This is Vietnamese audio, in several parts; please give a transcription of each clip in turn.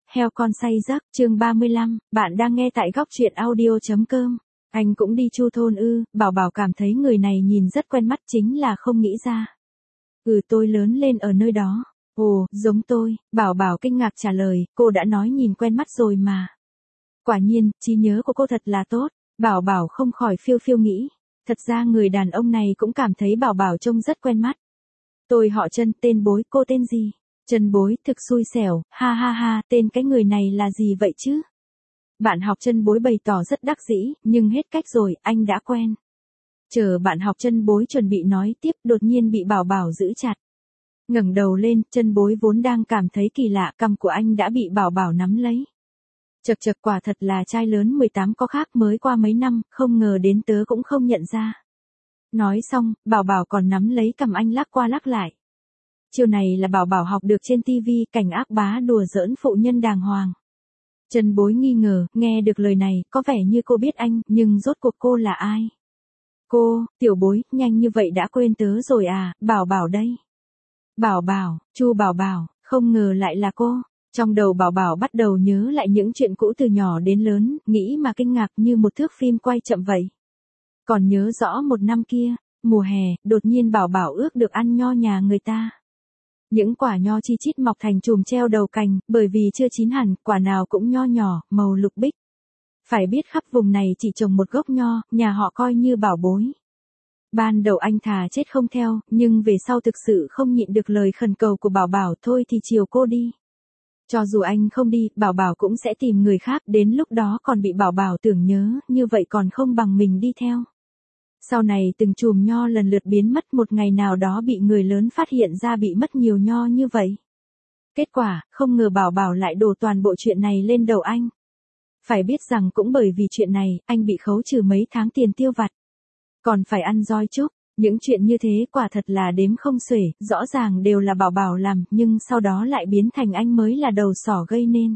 Heo con say giấc, chương 35, bạn đang nghe tại góc truyện audio.com. Anh cũng đi Chu thôn ư? Bảo Bảo cảm thấy người này nhìn rất quen mắt, chính là không nghĩ ra. Tôi lớn lên ở nơi đó. Ồ, giống tôi, Bảo Bảo kinh ngạc trả lời, cô đã nói nhìn quen mắt rồi mà. Quả nhiên, trí nhớ của cô thật là tốt. Bảo Bảo không khỏi phiêu phiêu nghĩ. Thật ra người đàn ông này cũng cảm thấy Bảo Bảo trông rất quen mắt. Tôi họ Trân, tên Bối, cô tên gì? Trân Bối, thực xui xẻo, ha ha ha, tên cái người này là gì vậy chứ? Bạn học Trân Bối bày tỏ rất đắc dĩ, nhưng hết cách rồi, anh đã quen. Chờ bạn học Trân Bối chuẩn bị nói tiếp, đột nhiên bị Bảo Bảo giữ chặt. Ngẩng đầu lên, Trân Bối vốn đang cảm thấy kỳ lạ, cằm của anh đã bị Bảo Bảo nắm lấy. Chật chật, quả thật là trai lớn 18 có khác, mới qua mấy năm, không ngờ đến tớ cũng không nhận ra. Nói xong, Bảo Bảo còn nắm lấy cằm anh lắc qua lắc lại. Chiều này là Bảo Bảo học được trên TV, cảnh ác bá đùa giỡn phụ nhân đàng hoàng. Trân Bối nghi ngờ, nghe được lời này, có vẻ như cô biết anh, nhưng rốt cuộc cô là ai? Cô, Tiểu Bối, nhanh như vậy đã quên tớ rồi à? Bảo Bảo đây. Bảo Bảo, Chu Bảo Bảo, không ngờ lại là cô. Trong đầu Bảo Bảo bắt đầu nhớ lại những chuyện cũ từ nhỏ đến lớn, nghĩ mà kinh ngạc như một thước phim quay chậm vậy. Còn nhớ rõ một năm kia, mùa hè, đột nhiên Bảo Bảo ước được ăn nho nhà người ta. Những quả nho chi chít mọc thành chùm treo đầu cành, bởi vì chưa chín hẳn, quả nào cũng nho nhỏ, màu lục bích. Phải biết khắp vùng này chỉ trồng một gốc nho, nhà họ coi như bảo bối. Ban đầu anh thà chết không theo, nhưng về sau thực sự không nhịn được lời khẩn cầu của Bảo Bảo, thôi thì chiều cô đi. Cho dù anh không đi, Bảo Bảo cũng sẽ tìm người khác, đến lúc đó còn bị Bảo Bảo tưởng nhớ, như vậy còn không bằng mình đi theo. Sau này từng chùm nho lần lượt biến mất, một ngày nào đó bị người lớn phát hiện ra bị mất nhiều nho như vậy. Kết quả, không ngờ Bảo Bảo lại đổ toàn bộ chuyện này lên đầu anh. Phải biết rằng cũng bởi vì chuyện này, anh bị khấu trừ mấy tháng tiền tiêu vặt. Còn phải ăn roi chúc, những chuyện như thế quả thật là đếm không xuể, rõ ràng đều là Bảo Bảo làm, nhưng sau đó lại biến thành anh mới là đầu sỏ gây nên.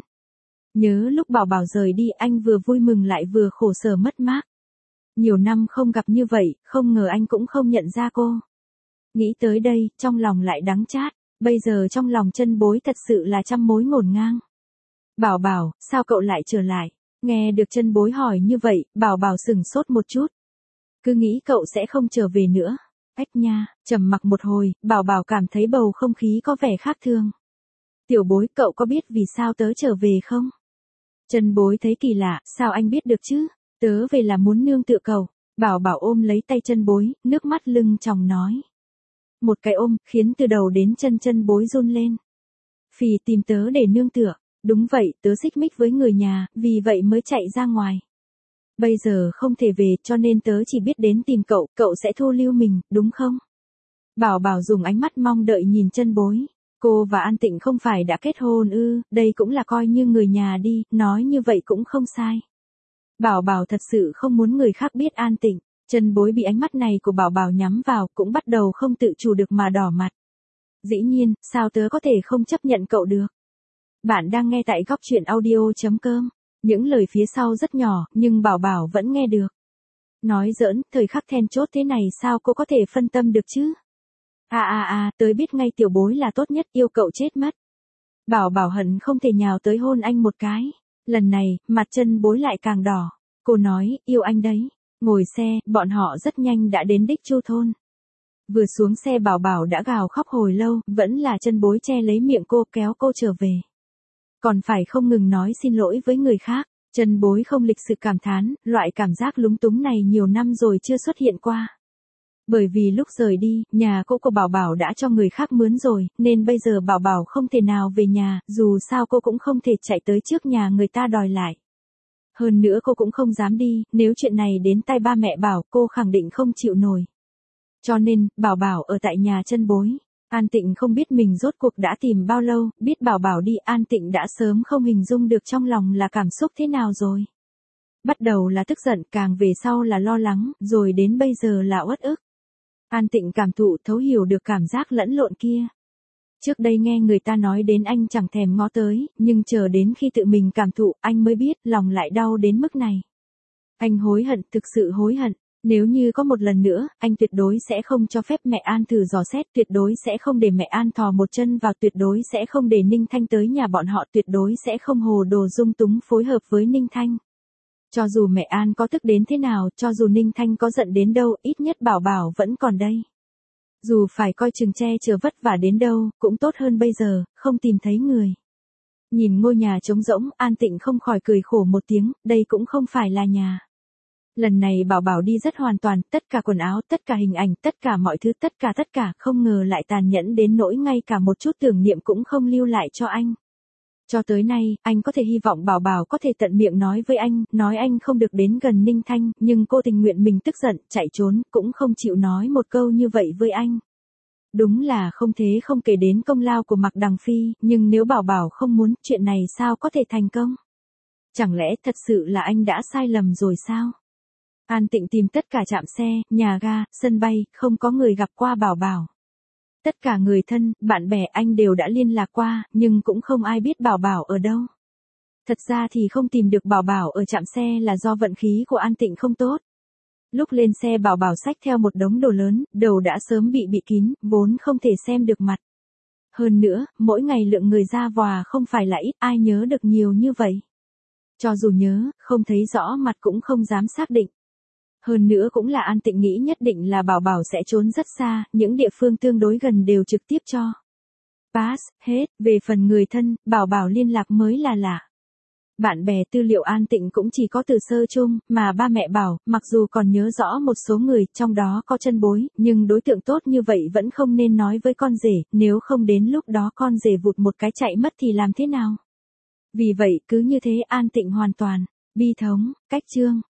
Nhớ lúc Bảo Bảo rời đi, anh vừa vui mừng lại vừa khổ sở mất mát. Nhiều năm không gặp như vậy, không ngờ anh cũng không nhận ra cô. Nghĩ tới đây, trong lòng lại đắng chát, bây giờ trong lòng Trân Bối thật sự là trăm mối ngổn ngang. Bảo Bảo, sao cậu lại trở lại? Nghe được Trân Bối hỏi như vậy, Bảo Bảo sửng sốt một chút. Cứ nghĩ cậu sẽ không trở về nữa. Ếch nha, trầm mặc một hồi, Bảo Bảo cảm thấy bầu không khí có vẻ khác thường. Tiểu Bối, cậu có biết vì sao tớ trở về không? Trân Bối thấy kỳ lạ, sao anh biết được chứ? Tớ về là muốn nương tựa cậu. Bảo Bảo ôm lấy tay Trân Bối, nước mắt lưng tròng nói. Một cái ôm, khiến từ đầu đến chân Trân Bối run lên. Phì tìm tớ để nương tựa. Đúng vậy, tớ xích mích với người nhà, vì vậy mới chạy ra ngoài. Bây giờ không thể về, cho nên tớ chỉ biết đến tìm cậu, cậu sẽ thu lưu mình, đúng không? Bảo Bảo dùng ánh mắt mong đợi nhìn Trân Bối. Cô và An Tịnh không phải đã kết hôn ư? Đây cũng là coi như người nhà đi, nói như vậy cũng không sai. Bảo Bảo thật sự không muốn người khác biết An Tịnh. Trân Bối bị ánh mắt này của Bảo Bảo nhắm vào, cũng bắt đầu không tự chủ được mà đỏ mặt. Dĩ nhiên, sao tớ có thể không chấp nhận cậu được? Bạn đang nghe tại góc truyện audio.com. Những lời phía sau rất nhỏ, nhưng Bảo Bảo vẫn nghe được. Nói giỡn, thời khắc then chốt thế này sao cô có thể phân tâm được chứ? Tớ biết ngay Tiểu Bối là tốt nhất, yêu cậu chết mất. Bảo Bảo hận không thể nhào tới hôn anh một cái. Lần này, mặt Trân Bối lại càng đỏ. Cô nói, yêu anh đấy. Ngồi xe, bọn họ rất nhanh đã đến đích Chu thôn. Vừa xuống xe Bảo Bảo đã gào khóc hồi lâu, vẫn là Trân Bối che lấy miệng cô, kéo cô trở về. Còn phải không ngừng nói xin lỗi với người khác. Trân Bối không lịch sự cảm thán, loại cảm giác lúng túng này nhiều năm rồi chưa xuất hiện qua. Bởi vì lúc rời đi, nhà cô của Bảo Bảo đã cho người khác mướn rồi, nên bây giờ Bảo Bảo không thể nào về nhà, dù sao cô cũng không thể chạy tới trước nhà người ta đòi lại. Hơn nữa cô cũng không dám đi, nếu chuyện này đến tai ba mẹ Bảo, cô khẳng định không chịu nổi. Cho nên, Bảo Bảo ở tại nhà Trân Bối. An Tịnh không biết mình rốt cuộc đã tìm bao lâu, biết Bảo Bảo đi, An Tịnh đã sớm không hình dung được trong lòng là cảm xúc thế nào rồi. Bắt đầu là tức giận, càng về sau là lo lắng, rồi đến bây giờ là uất ức. An Tịnh cảm thụ thấu hiểu được cảm giác lẫn lộn kia. Trước đây nghe người ta nói đến anh chẳng thèm ngó tới, nhưng chờ đến khi tự mình cảm thụ, anh mới biết lòng lại đau đến mức này. Anh hối hận, thực sự hối hận. Nếu như có một lần nữa, anh tuyệt đối sẽ không cho phép mẹ An thử dò xét, tuyệt đối sẽ không để mẹ An thò một chân vào, tuyệt đối sẽ không để Ninh Thanh tới nhà bọn họ, tuyệt đối sẽ không hồ đồ dung túng phối hợp với Ninh Thanh. Cho dù mẹ An có tức đến thế nào, cho dù Ninh Thanh có giận đến đâu, ít nhất Bảo Bảo vẫn còn đây. Dù phải coi chừng che chở vất vả đến đâu, cũng tốt hơn bây giờ, không tìm thấy người. Nhìn ngôi nhà trống rỗng, An Tịnh không khỏi cười khổ một tiếng, đây cũng không phải là nhà. Lần này Bảo Bảo đi rất hoàn toàn, tất cả quần áo, tất cả hình ảnh, tất cả mọi thứ, tất cả, không ngờ lại tàn nhẫn đến nỗi ngay cả một chút tưởng niệm cũng không lưu lại cho anh. Cho tới nay, anh có thể hy vọng Bảo Bảo có thể tận miệng nói với anh, nói anh không được đến gần Ninh Thanh, nhưng cô tình nguyện mình tức giận, chạy trốn, cũng không chịu nói một câu như vậy với anh. Đúng là không thế không kể đến công lao của Mạc Đằng Phi, nhưng nếu Bảo Bảo không muốn, chuyện này sao có thể thành công? Chẳng lẽ thật sự là anh đã sai lầm rồi sao? An Tịnh tìm tất cả trạm xe, nhà ga, sân bay, không có người gặp qua Bảo Bảo. Tất cả người thân, bạn bè anh đều đã liên lạc qua, nhưng cũng không ai biết Bảo Bảo ở đâu. Thật ra thì không tìm được Bảo Bảo ở trạm xe là do vận khí của An Tịnh không tốt. Lúc lên xe Bảo Bảo xách theo một đống đồ lớn, đầu đã sớm bị kín, vốn không thể xem được mặt. Hơn nữa, mỗi ngày lượng người ra vòa không phải là ít, ai nhớ được nhiều như vậy. Cho dù nhớ, không thấy rõ mặt cũng không dám xác định. Hơn nữa cũng là An Tịnh nghĩ nhất định là Bảo Bảo sẽ trốn rất xa, những địa phương tương đối gần đều trực tiếp cho pass, hết, về phần người thân, Bảo Bảo liên lạc mới là lạ. Bạn bè tư liệu An Tịnh cũng chỉ có từ sơ chung, mà ba mẹ bảo, mặc dù còn nhớ rõ một số người, trong đó có chân bối, nhưng đối tượng tốt như vậy vẫn không nên nói với con rể, nếu không đến lúc đó con rể vụt một cái chạy mất thì làm thế nào? Vì vậy cứ như thế An Tịnh hoàn toàn bi thống, cách chương.